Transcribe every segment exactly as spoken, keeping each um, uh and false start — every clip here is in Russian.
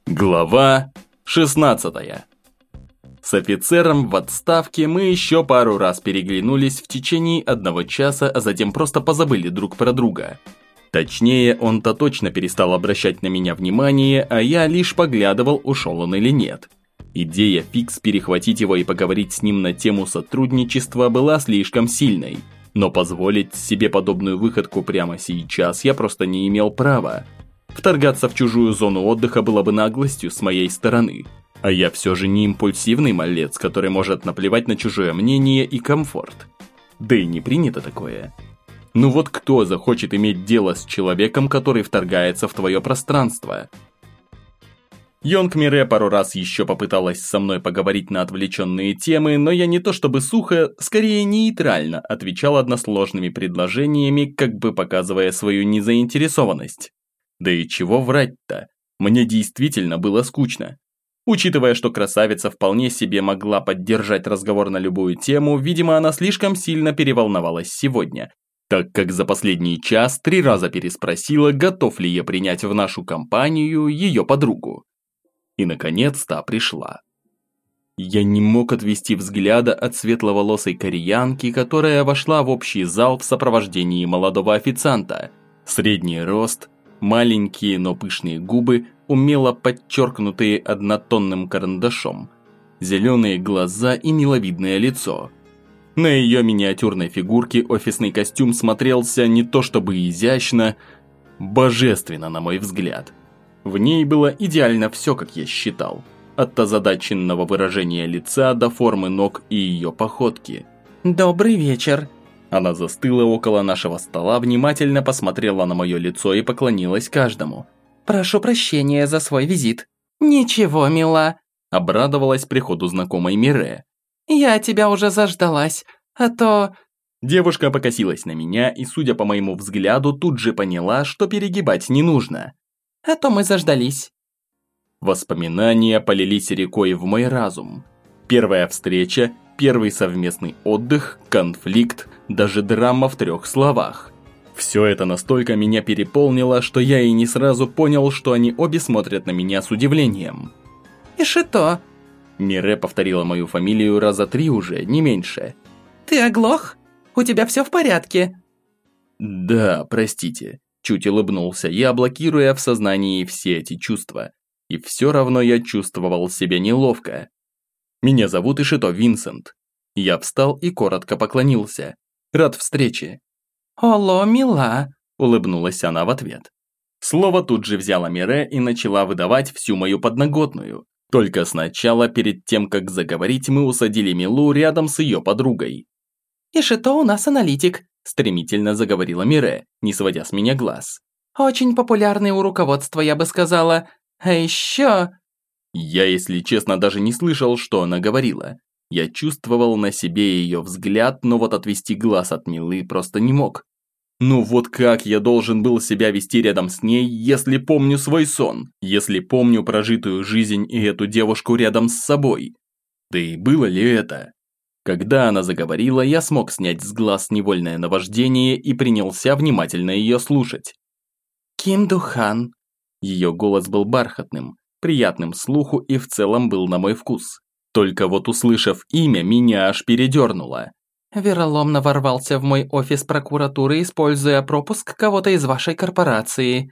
Глава шестнадцатая. С офицером в отставке мы еще пару раз переглянулись в течение одного часа, а затем просто позабыли друг про друга. Точнее, он-то точно перестал обращать на меня внимание, а я лишь поглядывал, ушел он или нет. Идея фикс перехватить его и поговорить с ним на тему сотрудничества была слишком сильной, но позволить себе подобную выходку прямо сейчас я просто не имел права. Вторгаться в чужую зону отдыха было бы наглостью с моей стороны, а я все же не импульсивный малец, который может наплевать на чужое мнение и комфорт. Да и не принято такое. Ну вот кто захочет иметь дело с человеком, который вторгается в твое пространство? Йонг Мире пару раз еще попыталась со мной поговорить на отвлеченные темы, но я не то чтобы сухо, скорее нейтрально отвечал односложными предложениями, как бы показывая свою незаинтересованность. Да и чего врать-то? Мне действительно было скучно. Учитывая, что красавица вполне себе могла поддержать разговор на любую тему, видимо, она слишком сильно переволновалась сегодня, так как за последний час три раза переспросила, готов ли я принять в нашу компанию ее подругу. И наконец-то пришла. Я не мог отвести взгляда от светловолосой кореянки, которая вошла в общий зал в сопровождении молодого официанта. Средний рост, маленькие, но пышные губы, умело подчеркнутые однотонным карандашом, зеленые глаза и миловидное лицо. На ее миниатюрной фигурке офисный костюм смотрелся не то чтобы изящно, божественно, на мой взгляд. В ней было идеально все, как я считал, от озадаченного выражения лица до формы ног и ее походки. «Добрый вечер!» Она застыла около нашего стола, внимательно посмотрела на мое лицо и поклонилась каждому. «Прошу прощения за свой визит». «Ничего, мила», – обрадовалась приходу знакомой Мире. «Я тебя уже заждалась, а то...» Девушка покосилась на меня и, судя по моему взгляду, тут же поняла, что перегибать не нужно. «А то мы заждались». Воспоминания полились рекой в мой разум. Первая встреча, первый совместный отдых, конфликт, даже драма в трех словах. Все это настолько меня переполнило, что я и не сразу понял, что они обе смотрят на меня с удивлением. «Ишито!» Мире повторила мою фамилию раза три уже, не меньше. «Ты оглох? У тебя все в порядке?» «Да, простите», – чуть улыбнулся я, блокируя в сознании все эти чувства. И все равно я чувствовал себя неловко. «Меня зовут Ишито Винсент». Я встал и коротко поклонился. «Рад встрече». «Оло, мила», – улыбнулась она в ответ. Слово тут же взяла Мире и начала выдавать всю мою подноготную. Только сначала, перед тем, как заговорить, мы усадили Милу рядом с ее подругой. «Ишито у нас аналитик», – стремительно заговорила Мире, не сводя с меня глаз. «Очень популярный у руководства, я бы сказала. А еще...» Я, если честно, даже не слышал, что она говорила. Я чувствовал на себе ее взгляд, но вот отвести глаз от Милы просто не мог. Ну вот как я должен был себя вести рядом с ней, если помню свой сон, если помню прожитую жизнь и эту девушку рядом с собой? Да и было ли это? Когда она заговорила, я смог снять с глаз невольное наваждение и принялся внимательно ее слушать. «Ким Духан». Ее голос был бархатным, приятным слуху и в целом был на мой вкус. Только вот услышав имя, меня аж передернуло. «Вероломно ворвался в мой офис прокуратуры, используя пропуск кого-то из вашей корпорации».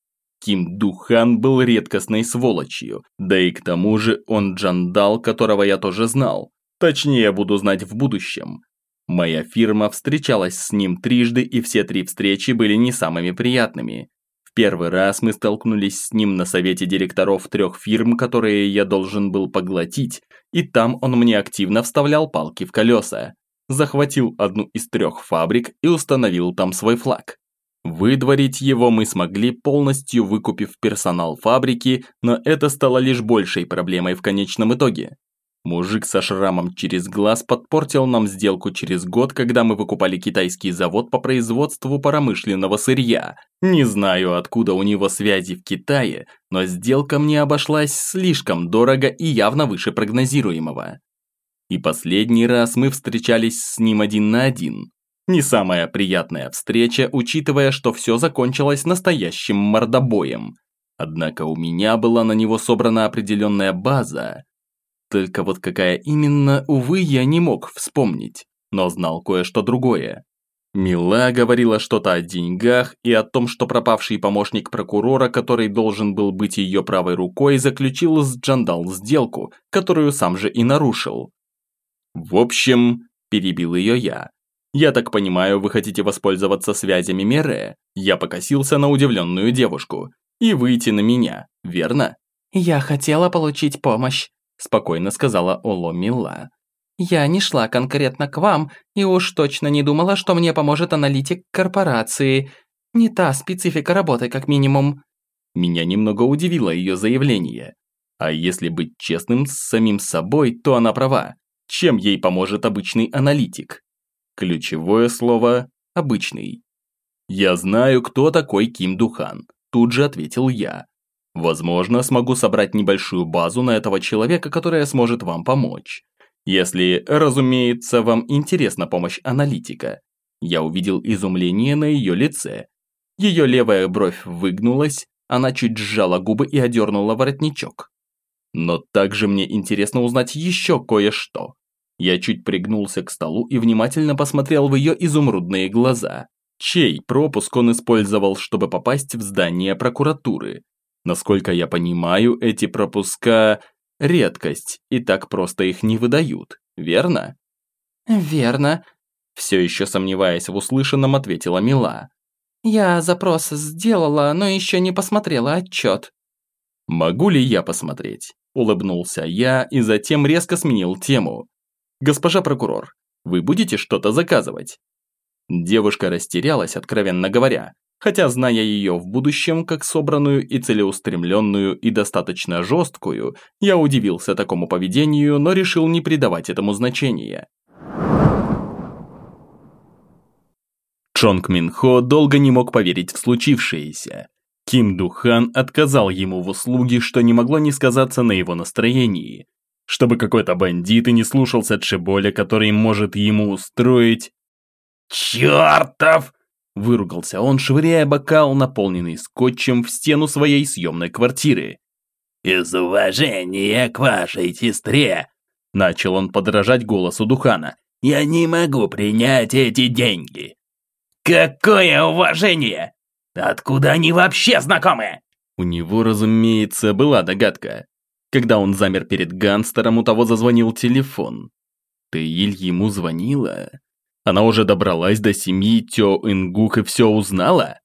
Ким Духан был редкостной сволочью, да и к тому же он джандал, которого я тоже знал. Точнее, буду знать в будущем. Моя фирма встречалась с ним трижды, и все три встречи были не самыми приятными. Первый раз мы столкнулись с ним на совете директоров трех фирм, которые я должен был поглотить, и там он мне активно вставлял палки в колеса. Захватил одну из трех фабрик и установил там свой флаг. Выдворить его мы смогли, полностью выкупив персонал фабрики, но это стало лишь большей проблемой в конечном итоге. Мужик со шрамом через глаз подпортил нам сделку через год, когда мы выкупали китайский завод по производству промышленного сырья. Не знаю, откуда у него связи в Китае, но сделка мне обошлась слишком дорого и явно выше прогнозируемого. И последний раз мы встречались с ним один на один. Не самая приятная встреча, учитывая, что все закончилось настоящим мордобоем. Однако у меня была на него собрана определенная база. Только вот какая именно, увы, я не мог вспомнить, но знал кое-что другое. Мила говорила что-то о деньгах и о том, что пропавший помощник прокурора, который должен был быть ее правой рукой, заключил с Джандал сделку, которую сам же и нарушил. В общем, перебил ее я. Я так понимаю, вы хотите воспользоваться связями Мере? Я покосился на удивленную девушку. И выйти на меня, верно? «Я хотела получить помощь», – спокойно сказала Оло Мила. «Я не шла конкретно к вам и уж точно не думала, что мне поможет аналитик корпорации. Не та специфика работы, как минимум». Меня немного удивило ее заявление. А если быть честным с самим собой, то она права. Чем ей поможет обычный аналитик? Ключевое слово «обычный». «Я знаю, кто такой Ким Духан», – тут же ответил я. «Возможно, смогу собрать небольшую базу на этого человека, которая сможет вам помочь. Если, разумеется, вам интересна помощь аналитика». Я увидел изумление на ее лице. Ее левая бровь выгнулась, она чуть сжала губы и одернула воротничок. Но также мне интересно узнать еще кое-что. Я чуть пригнулся к столу и внимательно посмотрел в ее изумрудные глаза. Чей пропуск он использовал, чтобы попасть в здание прокуратуры? Насколько я понимаю, эти пропуска – редкость, и так просто их не выдают, верно? «Верно», – все еще сомневаясь в услышанном, ответила Мила. «Я запрос сделала, но еще не посмотрела отчет». «Могу ли я посмотреть?» – улыбнулся я и затем резко сменил тему. «Госпожа прокурор, вы будете что-то заказывать?» Девушка растерялась, откровенно говоря, хотя, зная ее в будущем как собранную и целеустремленную и достаточно жесткую, я удивился такому поведению, но решил не придавать этому значения. Чонг Мин Хо долго не мог поверить в случившееся. Ким Духан отказал ему в услуге, что не могло не сказаться на его настроении. Чтобы какой-то бандит и не слушался Чеболя, который может ему устроить... «Чертов!» – выругался он, швыряя бокал, наполненный скотчем, в стену своей съемной квартиры. «Из уважения к вашей сестре!» – начал он подражать голосу Духана. «Я не могу принять эти деньги!» «Какое уважение? Откуда они вообще знакомы?» У него, разумеется, была догадка. Когда он замер перед гангстером, у того зазвонил телефон. Тэиль ему звонила? Она уже добралась до семьи Тё Ингук и все узнала?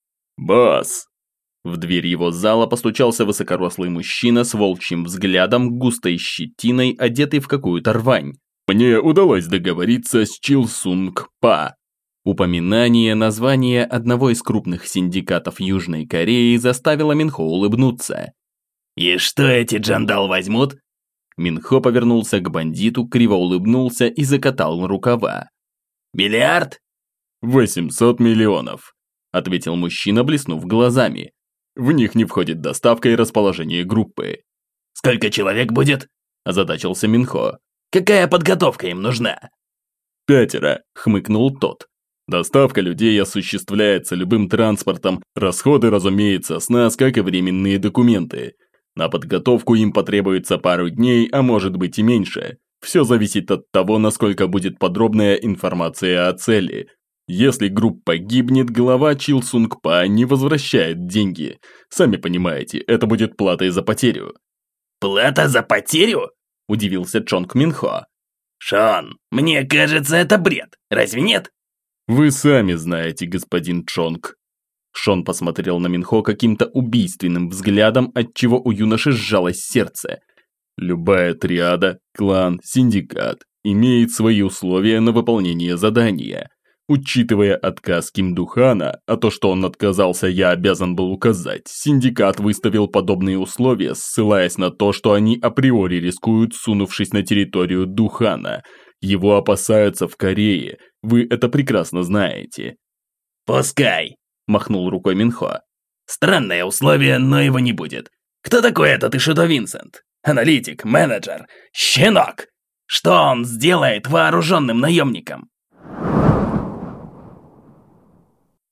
«Босс!» В дверь его зала постучался высокорослый мужчина с волчьим взглядом, густой щетиной, одетый в какую-то рвань. «Мне удалось договориться с Чил Сунг Па». Упоминание названия одного из крупных синдикатов Южной Кореи заставило Минхо улыбнуться. «И что эти Джандал возьмут?» Минхо повернулся к бандиту, криво улыбнулся и закатал рукава. «Миллиард?» «восемьсот миллионов», – ответил мужчина, блеснув глазами. «В них не входит доставка и расположение группы». «Сколько человек будет?» – озадачился Минхо. «Какая подготовка им нужна?» «Пятеро», – хмыкнул тот. «Доставка людей осуществляется любым транспортом, расходы, разумеется, с нас, как и временные документы. На подготовку им потребуется пару дней, а может быть и меньше. Все зависит от того, насколько будет подробная информация о цели. Если группа гибнет, глава Чил Сунг Па не возвращает деньги. Сами понимаете, это будет платой за потерю». «Плата за потерю?» – удивился Чонг Мин Хо. «Шон, мне кажется, это бред, разве нет?» «Вы сами знаете, господин Чонг». Шон посмотрел на Минхо каким-то убийственным взглядом, отчего у юноши сжалось сердце. Любая триада, клан, синдикат имеет свои условия на выполнение задания. Учитывая отказ Ким Духана, а то, что он отказался, я обязан был указать, синдикат выставил подобные условия, ссылаясь на то, что они априори рискуют, сунувшись на территорию Духана. Его опасаются в Корее, вы это прекрасно знаете. «Пускай», – махнул рукой Минхо. «Странное условие, но его не будет. Кто такой этот Ишидо Винсент? Аналитик, менеджер, щенок! Что он сделает вооруженным наемником?»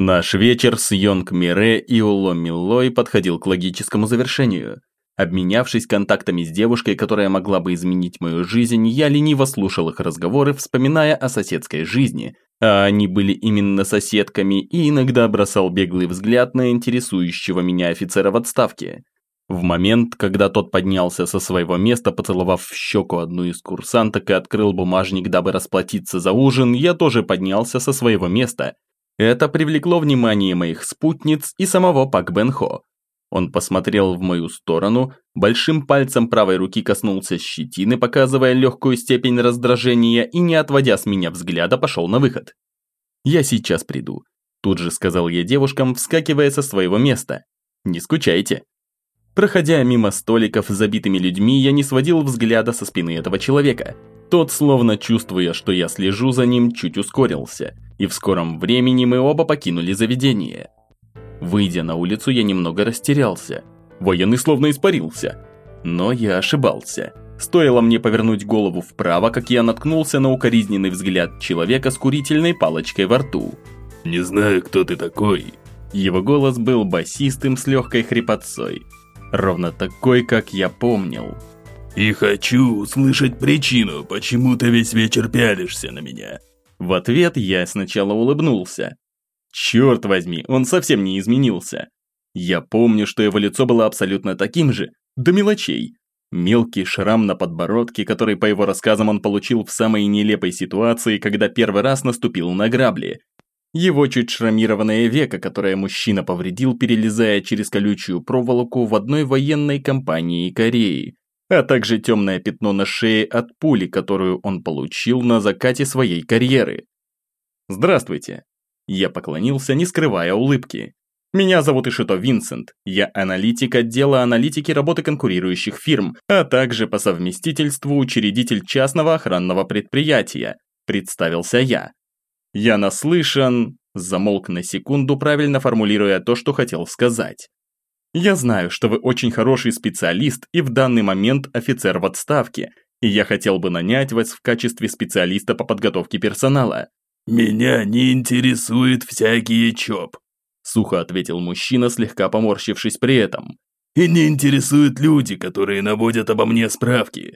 Наш вечер с Йонг Мире и Уло Миллой подходил к логическому завершению. Обменявшись контактами с девушкой, которая могла бы изменить мою жизнь, я лениво слушал их разговоры, вспоминая о соседской жизни, а они были именно соседками, и иногда бросал беглый взгляд на интересующего меня офицера в отставке. В момент, когда тот поднялся со своего места, поцеловав в щеку одну из курсанток и открыл бумажник, дабы расплатиться за ужин, я тоже поднялся со своего места. Это привлекло внимание моих спутниц и самого Пак Бен Хо. Он посмотрел в мою сторону, большим пальцем правой руки коснулся щетины, показывая легкую степень раздражения, и, не отводя с меня взгляда, пошел на выход. «Я сейчас приду», – тут же сказал я девушкам, вскакивая со своего места. «Не скучайте». Проходя мимо столиков с забитыми людьми, я не сводил взгляда со спины этого человека. Тот, словно чувствуя, что я слежу за ним, чуть ускорился, и в скором времени мы оба покинули заведение. Выйдя на улицу, я немного растерялся. Военный словно испарился. Но я ошибался. Стоило мне повернуть голову вправо, как я наткнулся на укоризненный взгляд человека с курительной палочкой во рту. «Не знаю, кто ты такой». Его голос был басистым с легкой хрипотцой. Ровно такой, как я помнил. «И хочу услышать причину, почему ты весь вечер пялишься на меня». В ответ я сначала улыбнулся. Черт возьми, он совсем не изменился. Я помню, что его лицо было абсолютно таким же, до мелочей. Мелкий шрам на подбородке, который, по его рассказам, он получил в самой нелепой ситуации, когда первый раз наступил на грабли. Его чуть шрамированное веко, которое мужчина повредил, перелезая через колючую проволоку в одной военной компании Кореи, а также темное пятно на шее от пули, которую он получил на закате своей карьеры. «Здравствуйте». Я поклонился, не скрывая улыбки. «Меня зовут Ишито Винсент. Я аналитик отдела аналитики работы конкурирующих фирм, а также по совместительству учредитель частного охранного предприятия», представился я. «Я наслышан...» Замолк на секунду, правильно формулируя то, что хотел сказать. «Я знаю, что вы очень хороший специалист и в данный момент офицер в отставке, и я хотел бы нанять вас в качестве специалиста по подготовке персонала». «Меня не интересует всякие ЧОП», – сухо ответил мужчина, слегка поморщившись при этом. «И не интересуют люди, которые наводят обо мне справки».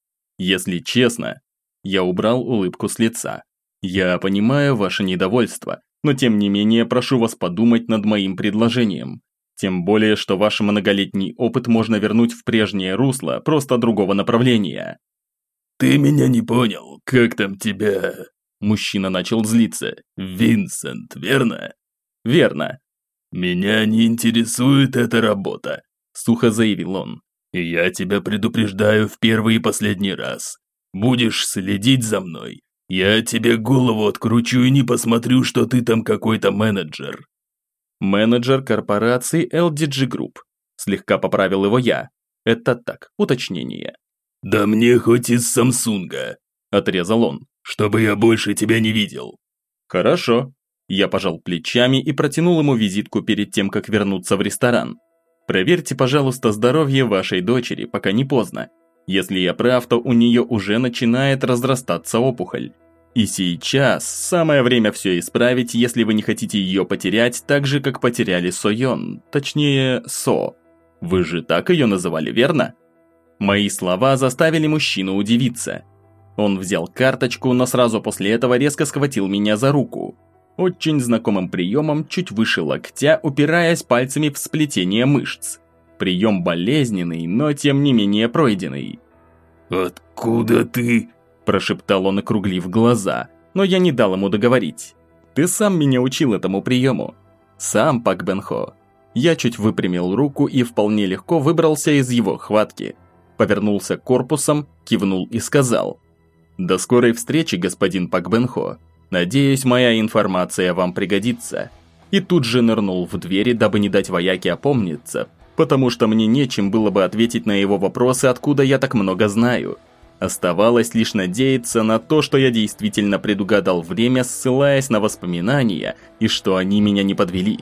«Если честно...» Я убрал улыбку с лица. «Я понимаю ваше недовольство, но тем не менее прошу вас подумать над моим предложением. Тем более, что ваш многолетний опыт можно вернуть в прежнее русло, просто другого направления». «Ты меня не понял, как там тебя...» Мужчина начал злиться. «Винсент, верно?» «Верно». «Меня не интересует эта работа», – сухо заявил он. «И я тебя предупреждаю в первый и последний раз. Будешь следить за мной, я тебе голову откручу и не посмотрю, что ты там какой-то менеджер». «Менеджер корпорации эл ди джи Group», слегка поправил его я. Это так, уточнение. «Да мне хоть из Самсунга», – отрезал он. «Чтобы я больше тебя не видел». «Хорошо». Я пожал плечами и протянул ему визитку перед тем, как вернуться в ресторан. «Проверьте, пожалуйста, здоровье вашей дочери, пока не поздно. Если я прав, то у нее уже начинает разрастаться опухоль. И сейчас самое время все исправить, если вы не хотите ее потерять так же, как потеряли Сойон, точнее, Со. Вы же так ее называли, верно?» Мои слова заставили мужчину удивиться. Он взял карточку, но сразу после этого резко схватил меня за руку. Очень знакомым приемом, чуть выше локтя, упираясь пальцами в сплетение мышц. Прием болезненный, но тем не менее пройденный. «Откуда ты?» – прошептал он, округлив глаза, но я не дал ему договорить. «Ты сам меня учил этому приему. Сам, Пак Бен Хо». Я чуть выпрямил руку и вполне легко выбрался из его хватки. Повернулся корпусом, кивнул и сказал: «До скорой встречи, господин Пак Бен Хо. Надеюсь, моя информация вам пригодится». И тут же нырнул в двери, дабы не дать вояке опомниться, потому что мне нечем было бы ответить на его вопросы, откуда я так много знаю. Оставалось лишь надеяться на то, что я действительно предугадал время, ссылаясь на воспоминания, и что они меня не подвели.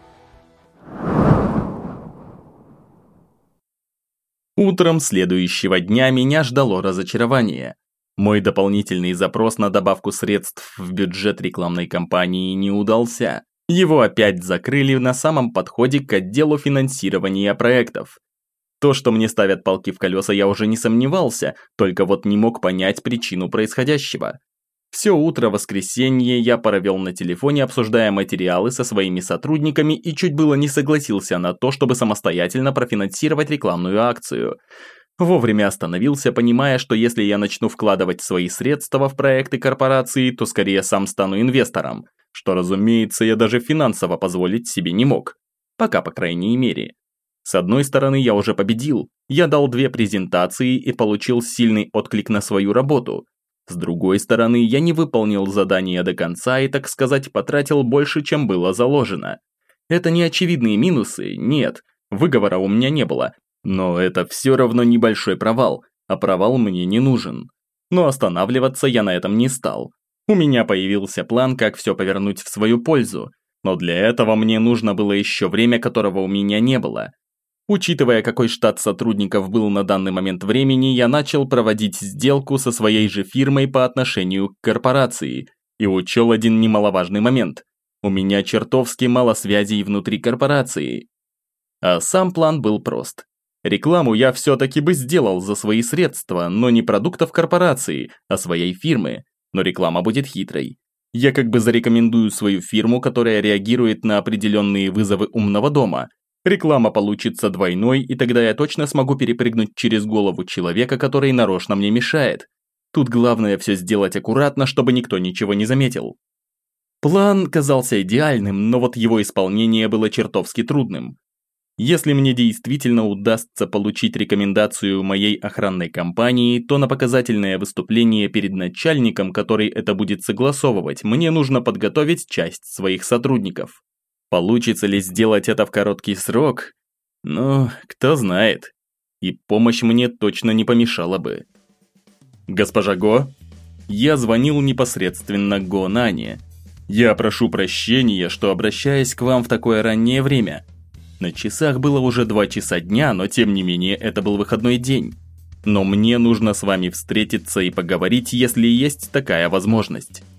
Утром следующего дня меня ждало разочарование. Мой дополнительный запрос на добавку средств в бюджет рекламной кампании не удался. Его опять закрыли на самом подходе к отделу финансирования проектов. То, что мне ставят палки в колеса, я уже не сомневался, только вот не мог понять причину происходящего. Все утро воскресенье я провел на телефоне, обсуждая материалы со своими сотрудниками и чуть было не согласился на то, чтобы самостоятельно профинансировать рекламную акцию. Вовремя остановился, понимая, что если я начну вкладывать свои средства в проекты корпорации, то скорее сам стану инвестором, что, разумеется, я даже финансово позволить себе не мог. Пока, по крайней мере. С одной стороны, я уже победил, я дал две презентации и получил сильный отклик на свою работу. С другой стороны, я не выполнил задание до конца и, так сказать, потратил больше, чем было заложено. Это не очевидные минусы, нет, выговора у меня не было, но это все равно небольшой провал, а провал мне не нужен. Но останавливаться я на этом не стал. У меня появился план, как все повернуть в свою пользу, но для этого мне нужно было еще время, которого у меня не было. Учитывая, какой штат сотрудников был на данный момент времени, я начал проводить сделку со своей же фирмой по отношению к корпорации и учел один немаловажный момент. У меня чертовски мало связей внутри корпорации. А сам план был прост. Рекламу я все-таки бы сделал за свои средства, но не продуктов корпорации, а своей фирмы. Но реклама будет хитрой. Я как бы зарекомендую свою фирму, которая реагирует на определенные вызовы умного дома. Реклама получится двойной, и тогда я точно смогу перепрыгнуть через голову человека, который нарочно мне мешает. Тут главное все сделать аккуратно, чтобы никто ничего не заметил. План казался идеальным, но вот его исполнение было чертовски трудным. Если мне действительно удастся получить рекомендацию моей охранной компании, то на показательное выступление перед начальником, который это будет согласовывать, мне нужно подготовить часть своих сотрудников. Получится ли сделать это в короткий срок? Ну, кто знает. И помощь мне точно не помешала бы. Госпожа Го? Я звонил непосредственно Го Нане. Я прошу прощения, что обращаюсь к вам в такое раннее время. На часах было уже два часа дня, но тем не менее это был выходной день. Но мне нужно с вами встретиться и поговорить, если есть такая возможность.